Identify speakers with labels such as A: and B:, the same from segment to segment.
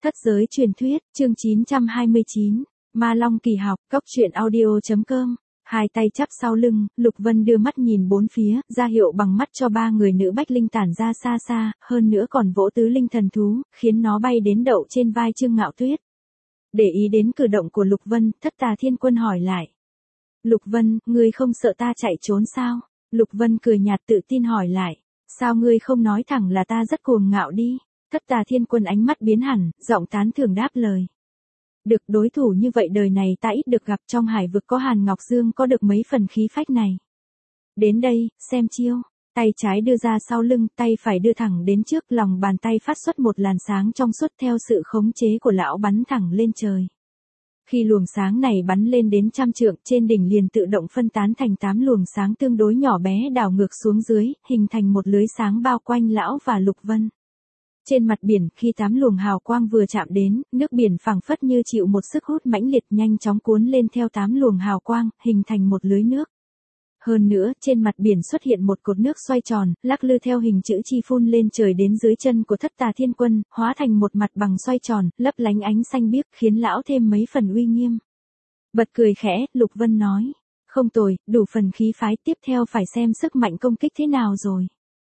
A: Thất giới truyền thuyết, chương 929, Ma Long kỳ học, cốc truyện audio.com. Hai tay chắp sau lưng, Lục Vân đưa mắt nhìn bốn phía, ra hiệu bằng mắt cho ba người nữ bách linh tản ra xa xa, hơn nữa còn vỗ tứ linh thần thú, khiến nó bay đến đậu trên vai Trương Ngạo Tuyết. Để ý đến cử động của Lục Vân, Thất Tà Thiên Quân hỏi lại. Lục Vân, ngươi không sợ ta chạy trốn sao? Lục Vân cười nhạt tự tin hỏi lại. Sao ngươi không nói thẳng là ta rất cuồng ngạo đi? Thất Tà Thiên Quân ánh mắt biến hẳn, giọng tán thưởng đáp lời. Được, đối thủ như vậy đời này ta ít được gặp, trong hải vực có Hàn Ngọc Dương có được mấy phần khí phách này. Đến đây, xem chiêu. Tay trái đưa ra sau lưng, tay phải đưa thẳng đến trước, lòng bàn tay phát xuất một làn sáng trong suốt theo sự khống chế của lão bắn thẳng lên trời. Khi luồng sáng này bắn lên đến 100 trượng, trên đỉnh liền tự động phân tán thành 8 luồng sáng tương đối nhỏ bé đảo ngược xuống dưới, hình thành một lưới sáng bao quanh lão và Lục Vân. Trên mặt biển, khi 8 luồng hào quang vừa chạm đến, nước biển phảng phất như chịu một sức hút mãnh liệt nhanh chóng cuốn lên theo 8 luồng hào quang, hình thành một lưới nước. Hơn nữa, trên mặt biển xuất hiện một cột nước xoay tròn, lắc lư theo hình chữ chi phun lên trời đến dưới chân của Thất Tà Thiên Quân, hóa thành một mặt bằng xoay tròn, lấp lánh ánh xanh biếc, khiến lão thêm mấy phần uy nghiêm. Bật cười khẽ, Lục Vân nói, không tồi, đủ phần khí phái, tiếp theo phải xem sức mạnh công kích thế nào rồi.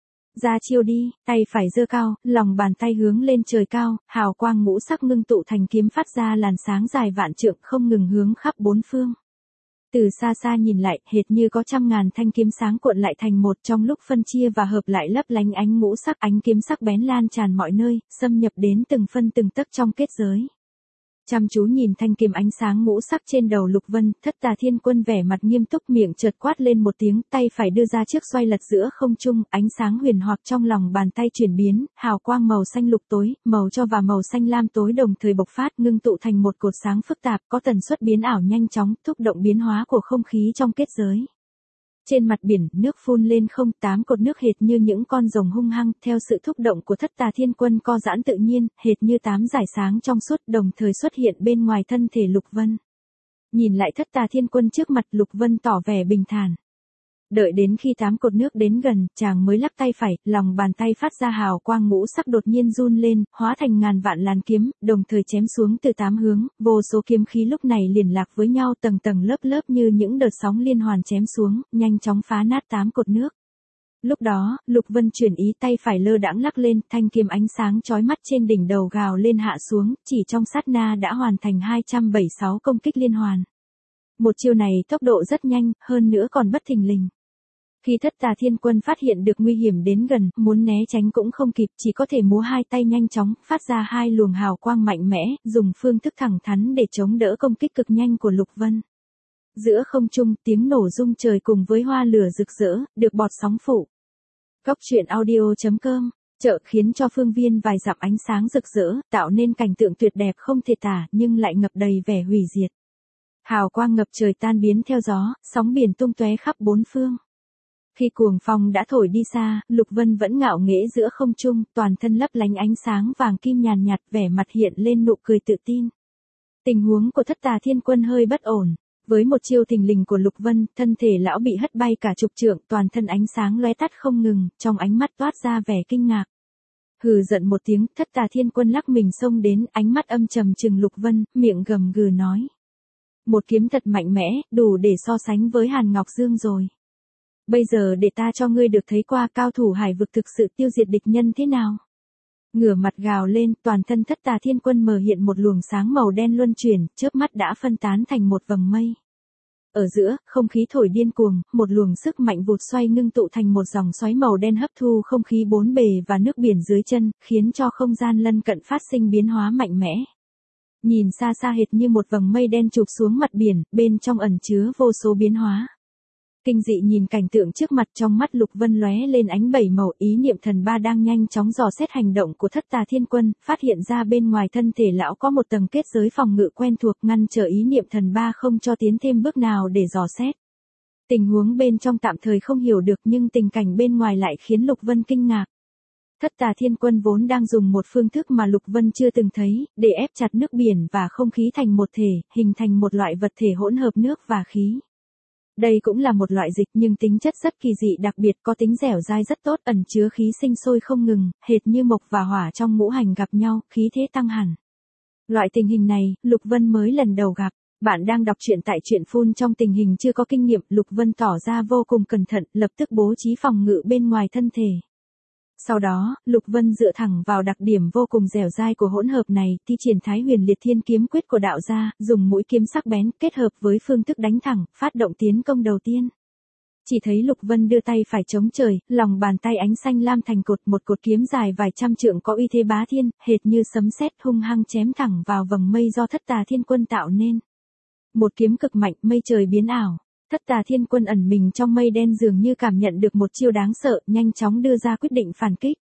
A: Ra chiêu đi, tay phải giơ cao, lòng bàn tay hướng lên trời cao, hào quang ngũ sắc ngưng tụ thành kiếm phát ra làn sáng dài vạn trượng không ngừng hướng khắp bốn phương. Từ xa xa nhìn lại, hệt như có 100.000 thanh kiếm sáng cuộn lại thành một, trong lúc phân chia và hợp lại lấp lánh ánh ngũ sắc, ánh kiếm sắc bén lan tràn mọi nơi, xâm nhập đến từng phân từng tấc trong kết giới. Chăm chú nhìn thanh kiếm ánh sáng ngũ sắc trên đầu Lục Vân, Thất Tà Thiên Quân vẻ mặt nghiêm túc, miệng chợt quát lên một tiếng, tay phải đưa ra trước xoay lật giữa không trung, ánh sáng huyền hoặc trong lòng bàn tay chuyển biến, hào quang màu xanh lục tối, màu cho và màu xanh lam tối đồng thời bộc phát, ngưng tụ thành một cột sáng phức tạp, có tần suất biến ảo nhanh chóng, thúc động biến hóa của không khí trong kết giới. Trên mặt biển, nước phun lên không, 8 cột nước hệt như những con rồng hung hăng, theo sự thúc động của Thất Tà Thiên Quân co giãn tự nhiên, hệt như 8 dải sáng trong suốt đồng thời xuất hiện bên ngoài thân thể Lục Vân. Nhìn lại Thất Tà Thiên Quân trước mặt, Lục Vân tỏ vẻ bình thản. Đợi đến khi 8 cột nước đến gần, chàng mới lắc tay phải, lòng bàn tay phát ra hào quang ngũ sắc đột nhiên run lên, hóa thành ngàn vạn làn kiếm, đồng thời chém xuống từ 8 hướng, vô số kiếm khí lúc này liền lạc với nhau tầng tầng lớp lớp như những đợt sóng liên hoàn chém xuống, nhanh chóng phá nát 8 cột nước. Lúc đó, Lục Vân chuyển ý, tay phải lơ đãng lắc lên, thanh kiếm ánh sáng chói mắt trên đỉnh đầu gào lên hạ xuống, chỉ trong sát na đã hoàn thành 276 công kích liên hoàn. Một chiêu này tốc độ rất nhanh, hơn nữa còn bất thình lình. Khi Thất Tà Thiên Quân phát hiện được nguy hiểm đến gần, muốn né tránh cũng không kịp, chỉ có thể múa hai tay nhanh chóng, phát ra hai luồng hào quang mạnh mẽ, dùng phương thức thẳng thắn để chống đỡ công kích cực nhanh của Lục Vân. Giữa không trung, tiếng nổ rung trời cùng với hoa lửa rực rỡ, được bọt sóng phủ. Cốc truyện audio.com, chợ khiến cho phương viên vài dặm ánh sáng rực rỡ, tạo nên cảnh tượng tuyệt đẹp không thể tả, nhưng lại ngập đầy vẻ hủy diệt. Hào quang ngập trời tan biến theo gió, sóng biển tung tóe khắp bốn phương. Khi cuồng phong đã thổi đi xa, Lục Vân vẫn ngạo nghễ giữa không trung, toàn thân lấp lánh ánh sáng vàng kim nhàn nhạt, vẻ mặt hiện lên nụ cười tự tin. Tình huống của Thất Tà Thiên Quân hơi bất ổn. Với một chiêu thình lình của Lục Vân, thân thể lão bị hất bay cả chục trượng, toàn thân ánh sáng lóe tắt không ngừng, trong ánh mắt toát ra vẻ kinh ngạc. Hừ giận một tiếng, Thất Tà Thiên Quân lắc mình xông đến, ánh mắt âm trầm trừng Lục Vân, miệng gầm gừ nói. Một kiếm thật mạnh mẽ, đủ để so sánh với Hàn Ngọc Dương rồi. Bây giờ để ta cho ngươi được thấy qua cao thủ hải vực thực sự tiêu diệt địch nhân thế nào. Ngửa mặt gào lên, toàn thân Thất Tà Thiên Quân mở hiện một luồng sáng màu đen luân chuyển, chớp mắt đã phân tán thành một vầng mây. Ở giữa, không khí thổi điên cuồng, một luồng sức mạnh vụt xoay ngưng tụ thành một dòng xoáy màu đen hấp thu không khí bốn bề và nước biển dưới chân, khiến cho không gian lân cận phát sinh biến hóa mạnh mẽ. Nhìn xa xa hệt như một vầng mây đen chụp xuống mặt biển, bên trong ẩn chứa vô số biến hóa. Kinh dị nhìn cảnh tượng trước mặt, trong mắt Lục Vân lóe lên ánh bảy màu, ý niệm thần ba đang nhanh chóng dò xét hành động của Thất Tà Thiên Quân, phát hiện ra bên ngoài thân thể lão có một tầng kết giới phòng ngự quen thuộc, ngăn trở ý niệm thần ba không cho tiến thêm bước nào để dò xét. Tình huống bên trong tạm thời không hiểu được, nhưng tình cảnh bên ngoài lại khiến Lục Vân kinh ngạc. Thất Tà Thiên Quân vốn đang dùng một phương thức mà Lục Vân chưa từng thấy, để ép chặt nước biển và không khí thành một thể, hình thành một loại vật thể hỗn hợp nước và khí. Đây cũng là một loại dịch nhưng tính chất rất kỳ dị, đặc biệt có tính dẻo dai rất tốt, ẩn chứa khí sinh sôi không ngừng, hệt như mộc và hỏa trong ngũ hành gặp nhau, khí thế tăng hẳn. Loại tình hình này, Lục Vân mới lần đầu gặp. Bạn đang đọc truyện tại truyện phun trong tình hình chưa có kinh nghiệm, Lục Vân tỏ ra vô cùng cẩn thận, lập tức bố trí phòng ngự bên ngoài thân thể. Sau đó, Lục Vân dựa thẳng vào đặc điểm vô cùng dẻo dai của hỗn hợp này, thi triển Thái Huyền Liệt Thiên kiếm quyết của đạo gia, dùng mũi kiếm sắc bén kết hợp với phương thức đánh thẳng, phát động tiến công đầu tiên. Chỉ thấy Lục Vân đưa tay phải chống trời, lòng bàn tay ánh xanh lam thành cột, một cột kiếm dài vài trăm trượng có uy thế bá thiên, hệt như sấm sét hung hăng chém thẳng vào vầng mây do Thất Tà Thiên Quân tạo nên. Một kiếm cực mạnh, mây trời biến ảo. Thất Tà Thiên Quân ẩn mình trong mây đen dường như cảm nhận được một chiêu đáng sợ, nhanh chóng đưa ra quyết định phản kích.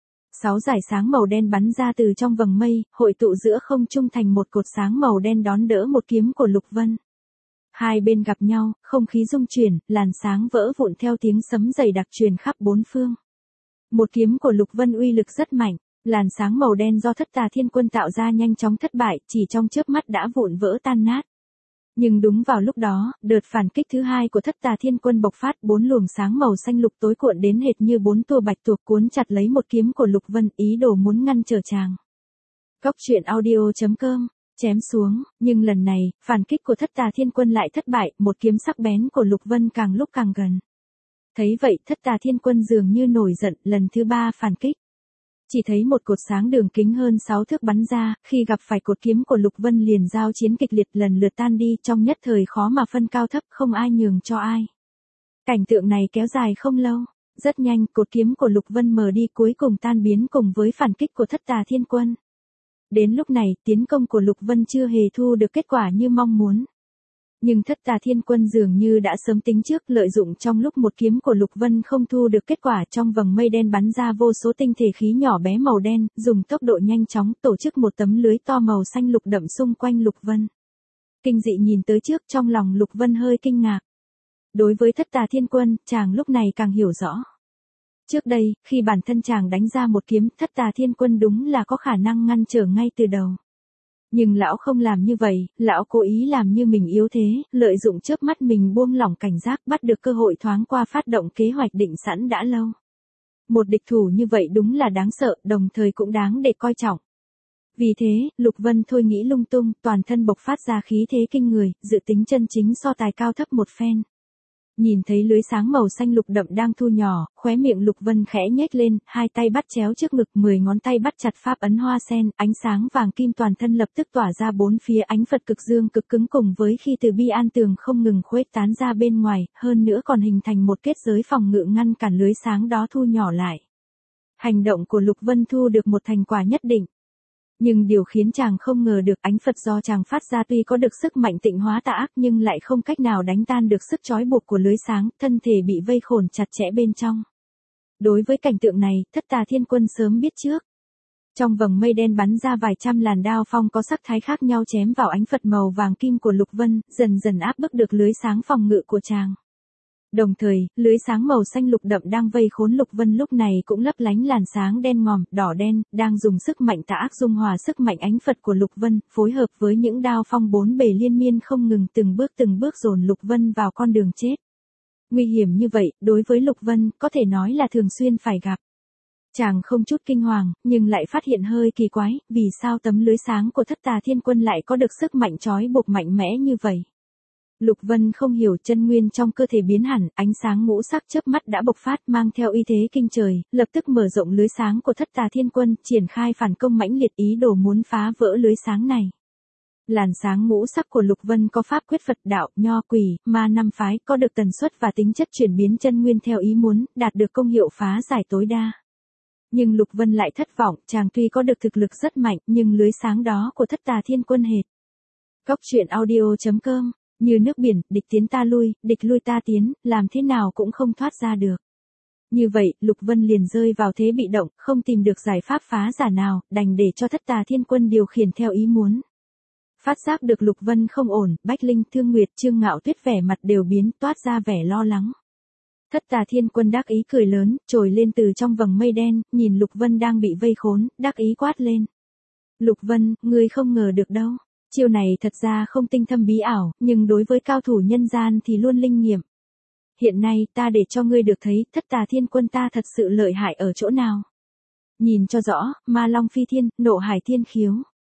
A: 6 dải sáng màu đen bắn ra từ trong vầng mây, hội tụ giữa không trung thành một cột sáng màu đen đón đỡ một kiếm của Lục Vân. Hai bên gặp nhau, không khí rung chuyển, làn sáng vỡ vụn theo tiếng sấm dày đặc truyền khắp bốn phương. Một kiếm của Lục Vân uy lực rất mạnh, làn sáng màu đen do Thất Tà Thiên Quân tạo ra nhanh chóng thất bại, chỉ trong chớp mắt đã vụn vỡ tan nát. Nhưng đúng vào lúc đó, đợt phản kích thứ hai của Thất Tà Thiên Quân bộc phát, 4 luồng sáng màu xanh lục tối cuộn đến hệt như 4 tua bạch tuộc cuốn chặt lấy một kiếm của Lục Vân, ý đồ muốn ngăn trở chàng. Cốc truyện audio.com chém xuống, nhưng lần này, phản kích của Thất Tà Thiên Quân lại thất bại, một kiếm sắc bén của Lục Vân càng lúc càng gần. Thấy vậy, Thất Tà Thiên Quân dường như nổi giận, lần thứ 3 phản kích. Chỉ thấy một cột sáng đường kính hơn 6 thước bắn ra, khi gặp phải cột kiếm của Lục Vân liền giao chiến kịch liệt, lần lượt tan đi, trong nhất thời khó mà phân cao thấp, không ai nhường cho ai. Cảnh tượng này kéo dài không lâu, rất nhanh, cột kiếm của Lục Vân mờ đi, cuối cùng tan biến cùng với phản kích của Thất Tà Thiên Quân. Đến lúc này, tiến công của Lục Vân chưa hề thu được kết quả như mong muốn. Nhưng Thất Tà Thiên Quân dường như đã sớm tính trước, lợi dụng trong lúc một kiếm của Lục Vân không thu được kết quả, trong vầng mây đen bắn ra vô số tinh thể khí nhỏ bé màu đen, dùng tốc độ nhanh chóng tổ chức một tấm lưới to màu xanh lục đậm xung quanh Lục Vân. Kinh dị nhìn tới trước, trong lòng Lục Vân hơi kinh ngạc. Đối với Thất Tà Thiên Quân, chàng lúc này càng hiểu rõ. Trước đây, khi bản thân chàng đánh ra một kiếm, Thất Tà Thiên Quân đúng là có khả năng ngăn trở ngay từ đầu. Nhưng lão không làm như vậy, lão cố ý làm như mình yếu thế, lợi dụng chớp mắt mình buông lỏng cảnh giác, bắt được cơ hội thoáng qua phát động kế hoạch định sẵn đã lâu. Một địch thủ như vậy đúng là đáng sợ, đồng thời cũng đáng để coi trọng. Vì thế, Lục Vân thôi nghĩ lung tung, toàn thân bộc phát ra khí thế kinh người, dự tính chân chính so tài cao thấp một phen. Nhìn thấy lưới sáng màu xanh lục đậm đang thu nhỏ, khóe miệng Lục Vân khẽ nhếch lên, hai tay bắt chéo trước ngực, 10 ngón tay bắt chặt pháp ấn hoa sen, ánh sáng vàng kim toàn thân lập tức tỏa ra bốn phía, ánh Phật cực dương cực cứng cùng với khi từ bi an tường không ngừng khuếch tán ra bên ngoài, hơn nữa còn hình thành một kết giới phòng ngự ngăn cản lưới sáng đó thu nhỏ lại. Hành động của Lục Vân thu được một thành quả nhất định. Nhưng điều khiến chàng không ngờ được, ánh Phật do chàng phát ra tuy có được sức mạnh tịnh hóa tà ác nhưng lại không cách nào đánh tan được sức trói buộc của lưới sáng, thân thể bị vây khổn chặt chẽ bên trong. Đối với cảnh tượng này, Thất Tà Thiên Quân sớm biết trước. Trong vầng mây đen bắn ra vài trăm làn đao phong có sắc thái khác nhau chém vào ánh Phật màu vàng kim của Lục Vân, dần dần áp bức được lưới sáng phòng ngự của chàng. Đồng thời, lưới sáng màu xanh lục đậm đang vây khốn Lục Vân lúc này cũng lấp lánh làn sáng đen ngòm, đỏ đen, đang dùng sức mạnh tà ác dung hòa sức mạnh ánh Phật của Lục Vân, phối hợp với những đao phong bốn bề liên miên không ngừng từng bước dồn Lục Vân vào con đường chết. Nguy hiểm như vậy, đối với Lục Vân, có thể nói là thường xuyên phải gặp. Chàng không chút kinh hoàng, nhưng lại phát hiện hơi kỳ quái, vì sao tấm lưới sáng của Thất Tà Thiên Quân lại có được sức mạnh trói buộc mạnh mẽ như vậy. Lục Vân không hiểu, chân nguyên trong cơ thể biến hẳn, ánh sáng ngũ sắc chớp mắt đã bộc phát mang theo uy thế kinh trời, lập tức mở rộng lưới sáng của Thất Tà Thiên Quân, triển khai phản công mãnh liệt, ý đồ muốn phá vỡ lưới sáng này. Làn sáng ngũ sắc của Lục Vân có pháp quyết Phật đạo, nho quỷ, ma năm phái, có được tần suất và tính chất chuyển biến chân nguyên theo ý muốn, đạt được công hiệu phá giải tối đa. Nhưng Lục Vân lại thất vọng, chàng tuy có được thực lực rất mạnh, nhưng lưới sáng đó của Thất Tà Thiên Quân hệt. Cốc truyện audio.com như nước biển, địch tiến ta lui, địch lui ta tiến, làm thế nào cũng không thoát ra được. Như vậy, Lục Vân liền rơi vào thế bị động, không tìm được giải pháp phá giải nào, đành để cho Thất Tà Thiên Quân điều khiển theo ý muốn. Phát giác được Lục Vân không ổn, Bách Linh, Thương Nguyệt, Trương Ngạo Tuyết vẻ mặt đều biến, toát ra vẻ lo lắng. Thất Tà Thiên Quân đắc ý cười lớn, trồi lên từ trong vầng mây đen, nhìn Lục Vân đang bị vây khốn, đắc ý quát lên. Lục Vân, ngươi không ngờ được đâu. Chiêu này thật ra không tinh thâm bí ảo, nhưng đối với cao thủ nhân gian thì luôn linh nghiệm. Hiện nay ta để cho ngươi được thấy, Thất Tà Thiên Quân ta thật sự lợi hại ở chỗ nào. Nhìn cho rõ, Ma Long phi thiên, nộ hải thiên khiếu.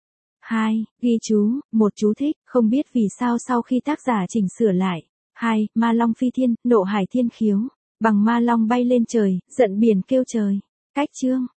A: 2. Ghi chú, một chú thích, không biết vì sao sau khi tác giả chỉnh sửa lại. 2. Ma long phi thiên, nộ hải thiên khiếu. Bằng ma long bay lên trời, giận biển kêu trời. Cách chương.